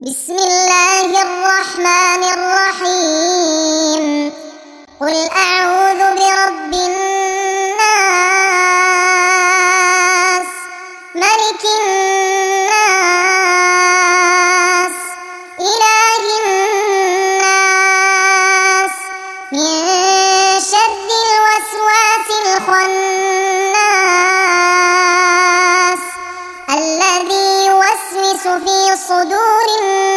بسم الله الرحمن الرحيم. قل أعوذ برب الناس، ملك الناس، إله الناس، من شر الوسواس الخناس الذي يوسوس في صدور الناس